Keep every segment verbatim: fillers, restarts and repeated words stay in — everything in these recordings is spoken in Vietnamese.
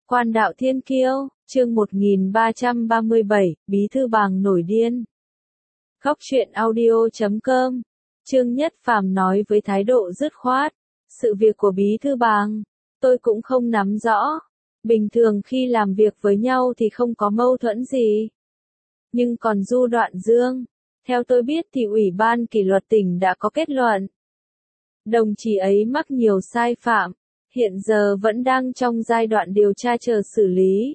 Quan đạo thiên kiêu, chương một nghìn ba trăm ba mươi bảy, Bí thư Bàng nổi điên. Góc truyện audio chấm com. Trương Nhất Phàm nói với thái độ dứt khoát. Sự việc của Bí thư Bàng, tôi cũng không nắm rõ. Bình thường khi làm việc với nhau thì không có mâu thuẫn gì. Nhưng còn Du Đoạn Dương, theo tôi biết thì Ủy ban kỷ luật tỉnh đã có kết luận. Đồng chí ấy mắc nhiều sai phạm, hiện giờ vẫn đang trong giai đoạn điều tra chờ xử lý.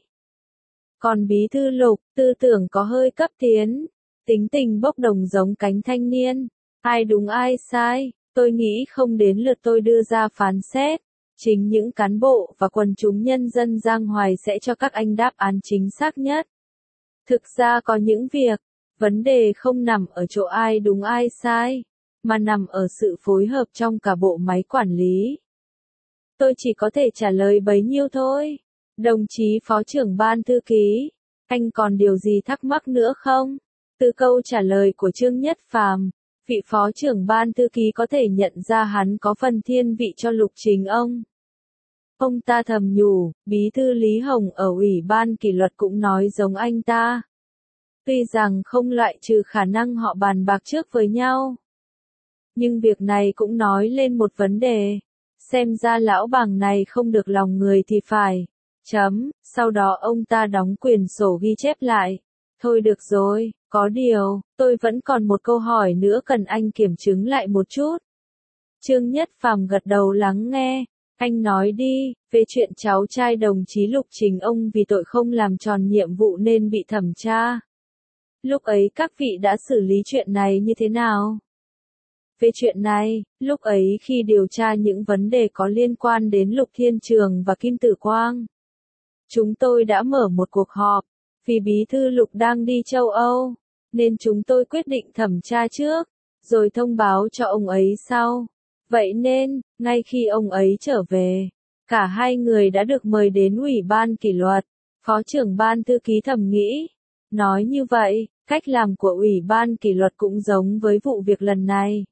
Còn Bí thư Lục, tư tưởng có hơi cấp tiến, tính tình bốc đồng giống cánh thanh niên. Ai đúng ai sai, tôi nghĩ không đến lượt tôi đưa ra phán xét. Chính những cán bộ và quần chúng nhân dân Giang Hoài sẽ cho các anh đáp án chính xác nhất. Thực ra có những việc, vấn đề không nằm ở chỗ ai đúng ai sai, mà nằm ở sự phối hợp trong cả bộ máy quản lý. Tôi chỉ có thể trả lời bấy nhiêu thôi. Đồng chí Phó trưởng Ban Thư ký, anh còn điều gì thắc mắc nữa không? Từ câu trả lời của Trương Nhất Phàm, vị Phó trưởng Ban Thư ký có thể nhận ra hắn có phần thiên vị cho Lục Trình ông. Ông ta thầm nhủ, Bí thư Lý Hồng ở Ủy ban kỷ luật cũng nói giống anh ta. Tuy rằng không loại trừ khả năng họ bàn bạc trước với nhau. Nhưng việc này cũng nói lên một vấn đề. Xem ra lão Bàng này không được lòng người thì phải. Chấm, sau đó ông ta đóng quyển sổ ghi chép lại. Thôi được rồi, có điều, tôi vẫn còn một câu hỏi nữa cần anh kiểm chứng lại một chút. Trương Nhất Phàm gật đầu lắng nghe. Anh nói đi, về chuyện cháu trai đồng chí Lục Trình ông vì tội không làm tròn nhiệm vụ nên bị thẩm tra. Lúc ấy các vị đã xử lý chuyện này như thế nào? Về chuyện này, lúc ấy khi điều tra những vấn đề có liên quan đến Lục Thiên Trường và Kim Tử Quang, chúng tôi đã mở một cuộc họp. Vì Bí thư Lục đang đi châu Âu, nên chúng tôi quyết định thẩm tra trước, rồi thông báo cho ông ấy sau. Vậy nên, ngay khi ông ấy trở về, cả hai người đã được mời đến Ủy ban kỷ luật. Phó trưởng Ban Thư ký thầm nghĩ. Nói như vậy, cách làm của Ủy ban kỷ luật cũng giống với vụ việc lần này.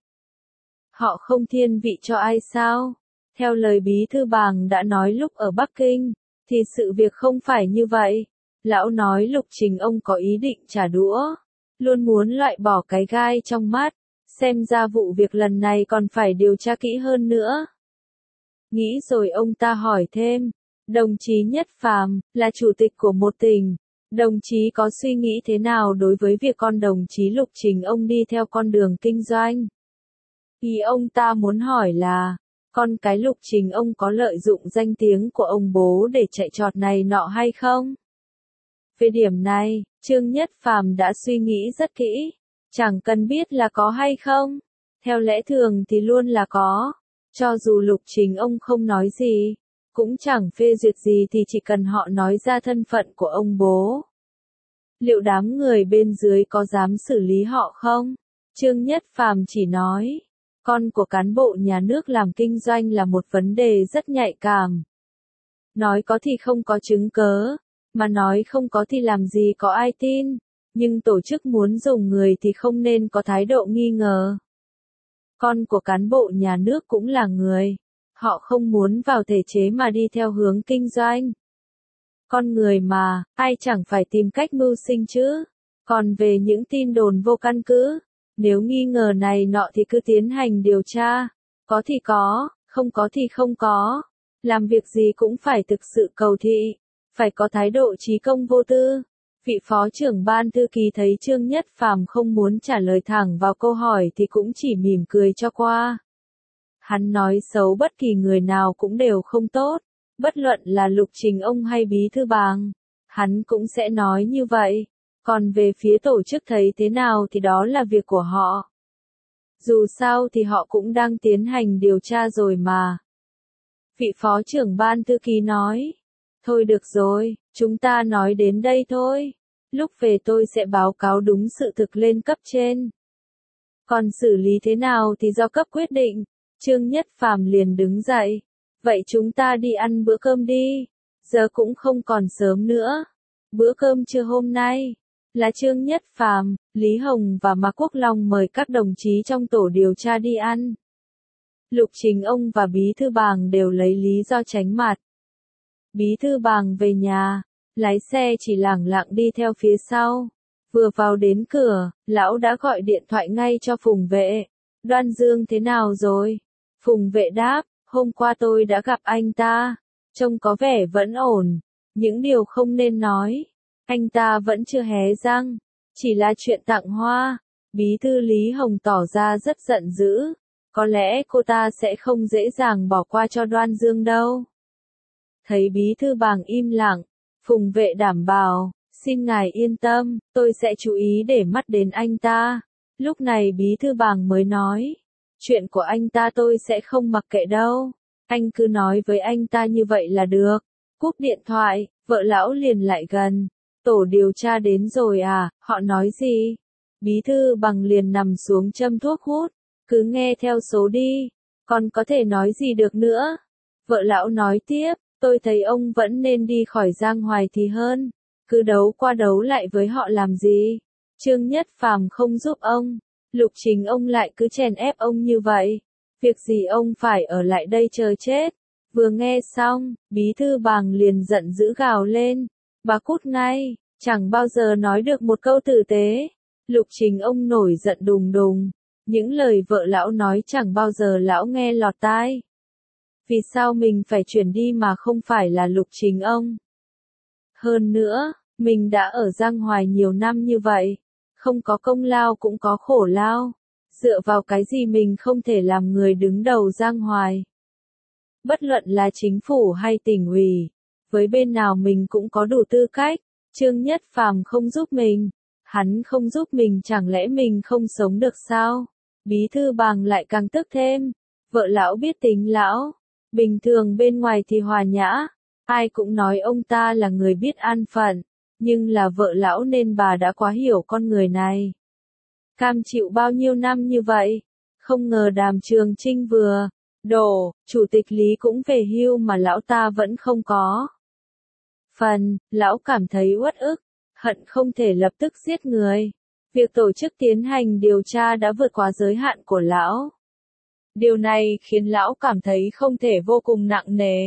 Họ không thiên vị cho ai sao? Theo lời Bí thư Bàng đã nói lúc ở Bắc Kinh, thì sự việc không phải như vậy. Lão nói Lục Trình ông có ý định trả đũa, luôn muốn loại bỏ cái gai trong mắt. Xem ra vụ việc lần này còn phải điều tra kỹ hơn nữa. Nghĩ rồi ông ta hỏi thêm, đồng chí Nhất Phàm là chủ tịch của một tỉnh, đồng chí có suy nghĩ thế nào đối với việc con đồng chí Lục Trình ông đi theo con đường kinh doanh? Ý ông ta muốn hỏi là, con cái Lục Trình ông có lợi dụng danh tiếng của ông bố để chạy trọt này nọ hay không? Về điểm này, Trương Nhất Phàm đã suy nghĩ rất kỹ. Chẳng cần biết là có hay không. Theo lẽ thường thì luôn là có. Cho dù Lục Trình ông không nói gì, cũng chẳng phê duyệt gì thì chỉ cần họ nói ra thân phận của ông bố. Liệu đám người bên dưới có dám xử lý họ không? Trương Nhất Phàm chỉ nói, con của cán bộ nhà nước làm kinh doanh là một vấn đề rất nhạy cảm. Nói có thì không có chứng cớ, mà nói không có thì làm gì có ai tin. Nhưng tổ chức muốn dùng người thì không nên có thái độ nghi ngờ. Con của cán bộ nhà nước cũng là người. Họ không muốn vào thể chế mà đi theo hướng kinh doanh. Con người mà, ai chẳng phải tìm cách mưu sinh chứ. Còn về những tin đồn vô căn cứ, nếu nghi ngờ này nọ thì cứ tiến hành điều tra. Có thì có, không có thì không có. Làm việc gì cũng phải thực sự cầu thị. Phải có thái độ trí công vô tư. Vị Phó trưởng Ban Thư ký thấy Trương Nhất Phàm không muốn trả lời thẳng vào câu hỏi thì cũng chỉ mỉm cười cho qua. Hắn nói xấu bất kỳ người nào cũng đều không tốt, bất luận là Lục Trình ông hay Bí thư Bàng. Hắn cũng sẽ nói như vậy. Còn về phía tổ chức thấy thế nào thì đó là việc của họ. Dù sao thì họ cũng đang tiến hành điều tra rồi mà. Vị Phó trưởng Ban Thư ký nói. Thôi được rồi, chúng ta nói đến đây thôi. Lúc về tôi sẽ báo cáo đúng sự thực lên cấp trên. Còn xử lý thế nào thì do cấp quyết định. Trương Nhất Phàm liền đứng dậy. Vậy chúng ta đi ăn bữa cơm đi. Giờ cũng không còn sớm nữa. Bữa cơm trưa hôm nay là Trương Nhất Phàm, Lý Hồng và Mạc Quốc Long mời các đồng chí trong tổ điều tra đi ăn. Lục Trình ông và Bí thư Bàng đều lấy lý do tránh mặt. Bí thư Bàng về nhà, lái xe chỉ lẳng lặng đi theo phía sau. Vừa vào đến cửa, lão đã gọi điện thoại ngay cho Phùng Vệ. Đoan Dương thế nào rồi? Phùng Vệ đáp, hôm qua tôi đã gặp anh ta, trông có vẻ vẫn ổn, những điều không nên nói. Anh ta vẫn chưa hé răng, chỉ là chuyện tặng hoa. Bí thư Lý Hồng tỏ ra rất giận dữ, có lẽ cô ta sẽ không dễ dàng bỏ qua cho Đoan Dương đâu. Thấy Bí thư Bàng im lặng, Phùng Vệ đảm bảo, xin ngài yên tâm, tôi sẽ chú ý để mắt đến anh ta. Lúc này Bí thư Bàng mới nói, chuyện của anh ta tôi sẽ không mặc kệ đâu, anh cứ nói với anh ta như vậy là được. Cúp điện thoại, vợ lão liền lại gần, tổ điều tra đến rồi à, họ nói gì? Bí thư Bàng liền nằm xuống châm thuốc hút, cứ nghe theo số đi, còn có thể nói gì được nữa. Vợ lão nói tiếp, tôi thấy ông vẫn nên đi khỏi Giang Hoài thì hơn, cứ đấu qua đấu lại với họ làm gì. Trương Nhất Phàm không giúp ông, Lục Chính ông lại cứ chèn ép ông như vậy, việc gì ông phải ở lại đây chờ chết. Vừa nghe xong, Bí thư Bàng liền giận dữ gào lên, bà cút ngay, chẳng bao giờ nói được một câu tử tế. Lục Chính ông nổi giận đùng đùng, những lời vợ lão nói chẳng bao giờ lão nghe lọt tai. Vì sao mình phải chuyển đi mà không phải là Lục Chính ông? Hơn nữa, mình đã ở Giang Hoài nhiều năm như vậy, không có công lao cũng có khổ lao, dựa vào cái gì mình không thể làm người đứng đầu Giang Hoài? Bất luận là chính phủ hay tỉnh ủy, với bên nào mình cũng có đủ tư cách. Trương Nhất Phàm không giúp mình, hắn không giúp mình chẳng lẽ mình không sống được sao? Bí thư Bàng lại càng tức thêm, vợ lão biết tính lão, bình thường bên ngoài thì hòa nhã, ai cũng nói ông ta là người biết an phận, nhưng là vợ lão nên bà đã quá hiểu con người này. Cam chịu bao nhiêu năm như vậy, không ngờ Đàm Trường Trinh vừa đổ, chủ tịch Lý cũng về hưu mà lão ta vẫn không có. Phần, lão cảm thấy uất ức, hận không thể lập tức giết người. Việc tổ chức tiến hành điều tra đã vượt quá giới hạn của lão. Điều này khiến lão cảm thấy không thể vô cùng nặng nề.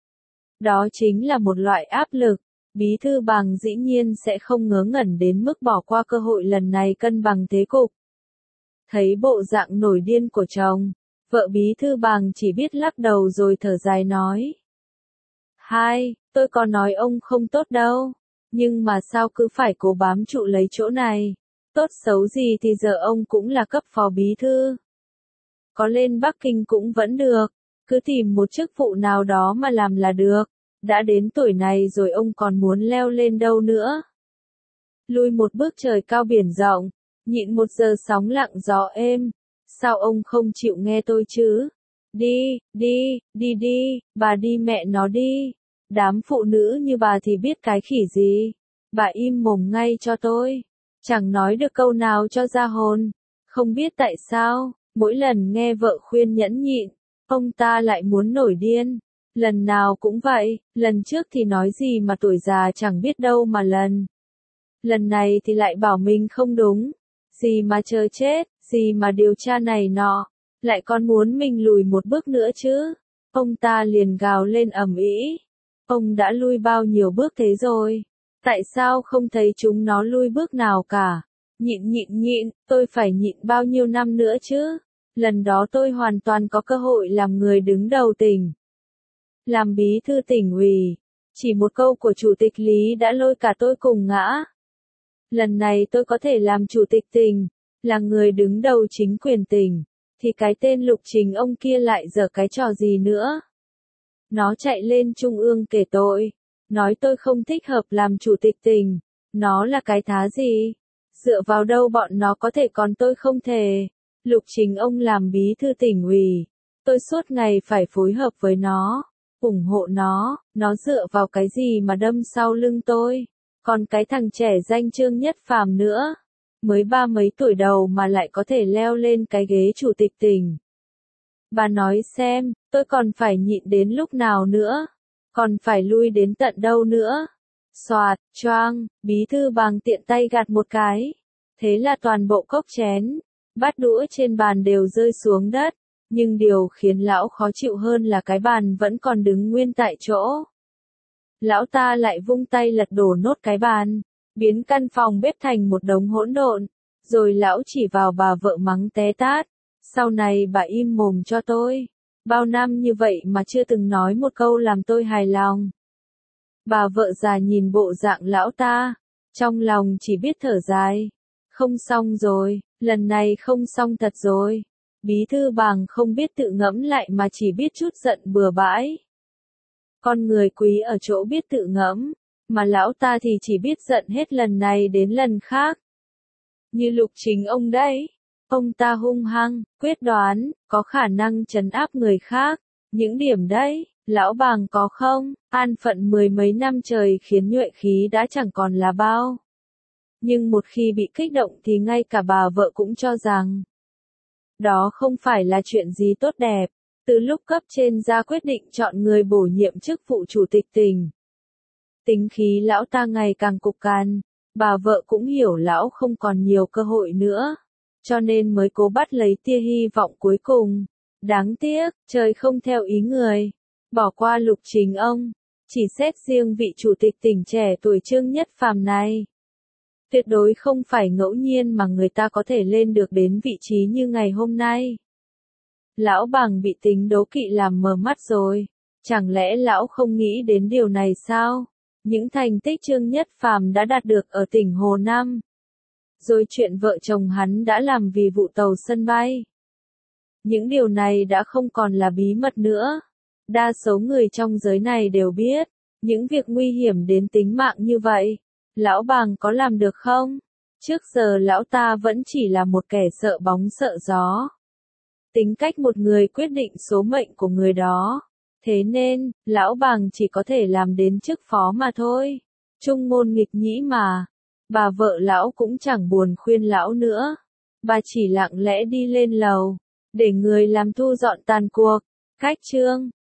Đó chính là một loại áp lực. Bí thư Bàng dĩ nhiên sẽ không ngớ ngẩn đến mức bỏ qua cơ hội lần này cân bằng thế cục. Thấy bộ dạng nổi điên của chồng, vợ Bí thư Bàng chỉ biết lắc đầu rồi thở dài nói. Hai, tôi có nói ông không tốt đâu, nhưng mà sao cứ phải cố bám trụ lấy chỗ này, tốt xấu gì thì giờ ông cũng là cấp phó bí thư. Có lên Bắc Kinh cũng vẫn được, cứ tìm một chức vụ nào đó mà làm là được, đã đến tuổi này rồi ông còn muốn leo lên đâu nữa. Lui một bước trời cao biển rộng, nhịn một giờ sóng lặng gió êm, sao ông không chịu nghe tôi chứ? Đi, đi, đi đi, bà đi mẹ nó đi. Đám phụ nữ như bà thì biết cái khỉ gì. Bà im mồm ngay cho tôi. Chẳng nói được câu nào cho ra hồn. Không biết tại sao, mỗi lần nghe vợ khuyên nhẫn nhịn, ông ta lại muốn nổi điên. Lần nào cũng vậy, lần trước thì nói gì mà tuổi già chẳng biết đâu mà lần. Lần này thì lại bảo mình không đúng. Gì mà chờ chết, gì mà điều tra này nọ, lại còn muốn mình lùi một bước nữa chứ. Ông ta liền gào lên ầm ĩ. Ông đã lui bao nhiêu bước thế rồi? Tại sao không thấy chúng nó lui bước nào cả? Nhịn nhịn nhịn, tôi phải nhịn bao nhiêu năm nữa chứ? Lần đó tôi hoàn toàn có cơ hội làm người đứng đầu tỉnh. Làm bí thư tỉnh ủy. Chỉ một câu của chủ tịch Lý đã lôi cả tôi cùng ngã. Lần này tôi có thể làm chủ tịch tỉnh, là người đứng đầu chính quyền tỉnh, thì cái tên Lục Chính ông kia lại giở cái trò gì nữa? Nó chạy lên trung ương kể tội, nói tôi không thích hợp làm chủ tịch tỉnh, nó là cái thá gì? Dựa vào đâu bọn nó có thể còn tôi không thể? Lục Chính ông làm bí thư tỉnh ủy, tôi suốt ngày phải phối hợp với nó, ủng hộ nó, nó dựa vào cái gì mà đâm sau lưng tôi? Còn cái thằng trẻ danh Trương Nhất Phàm nữa, mới ba mấy tuổi đầu mà lại có thể leo lên cái ghế chủ tịch tỉnh. Bà nói xem, tôi còn phải nhịn đến lúc nào nữa? Còn phải lui đến tận đâu nữa? Xoạt, choang, bí thư Bàng tiện tay gạt một cái. Thế là toàn bộ cốc chén, bát đũa trên bàn đều rơi xuống đất. Nhưng điều khiến lão khó chịu hơn là cái bàn vẫn còn đứng nguyên tại chỗ. lão ta lại vung tay lật đổ nốt cái bàn, biến căn phòng bếp thành một đống hỗn độn, rồi lão chỉ vào bà vợ mắng té tát, sau này bà im mồm cho tôi, bao năm như vậy mà chưa từng nói một câu làm tôi hài lòng. Bà vợ già nhìn bộ dạng lão ta, trong lòng chỉ biết thở dài, không xong rồi, lần này không xong thật rồi. Bí thư Bàng không biết tự ngẫm lại mà chỉ biết chút giận bừa bãi. Con người quý ở chỗ biết tự ngẫm, mà lão ta thì chỉ biết giận hết lần này đến lần khác. Như Lục Chính ông đấy, ông ta hung hăng, quyết đoán, có khả năng trấn áp người khác. Những điểm đấy, lão Bàng có không? An phận mười mấy năm trời khiến nhuệ khí đã chẳng còn là bao. Nhưng một khi bị kích động thì ngay cả bà vợ cũng cho rằng đó không phải là chuyện gì tốt đẹp. Từ lúc cấp trên ra quyết định chọn người bổ nhiệm chức vụ chủ tịch tỉnh, tính khí lão ta ngày càng cục cằn, bà vợ cũng hiểu lão không còn nhiều cơ hội nữa, cho nên mới cố bắt lấy tia hy vọng cuối cùng. Đáng tiếc, trời không theo ý người, bỏ qua Lục Chính ông, chỉ xét riêng vị chủ tịch tỉnh trẻ tuổi Trương Nhất Phàm này. Tuyệt đối không phải ngẫu nhiên mà người ta có thể lên được đến vị trí như ngày hôm nay. Lão Bàng bị tính đố kỵ làm mờ mắt rồi, chẳng lẽ lão không nghĩ đến điều này sao? Những thành tích Trương Nhất Phàm đã đạt được ở tỉnh Hồ Nam, rồi chuyện vợ chồng hắn đã làm vì vụ tàu sân bay. Những điều này đã không còn là bí mật nữa. Đa số người trong giới này đều biết, những việc nguy hiểm đến tính mạng như vậy, lão Bàng có làm được không? Trước giờ lão ta vẫn chỉ là một kẻ sợ bóng sợ gió. Tính cách một người quyết định số mệnh của người đó. Thế nên, lão Bàng chỉ có thể làm đến chức phó mà thôi. Trung ngôn nghịch nhĩ mà. Bà vợ lão cũng chẳng buồn khuyên lão nữa. Bà chỉ lặng lẽ đi lên lầu, để người làm thu dọn tàn cuộc. Cách chương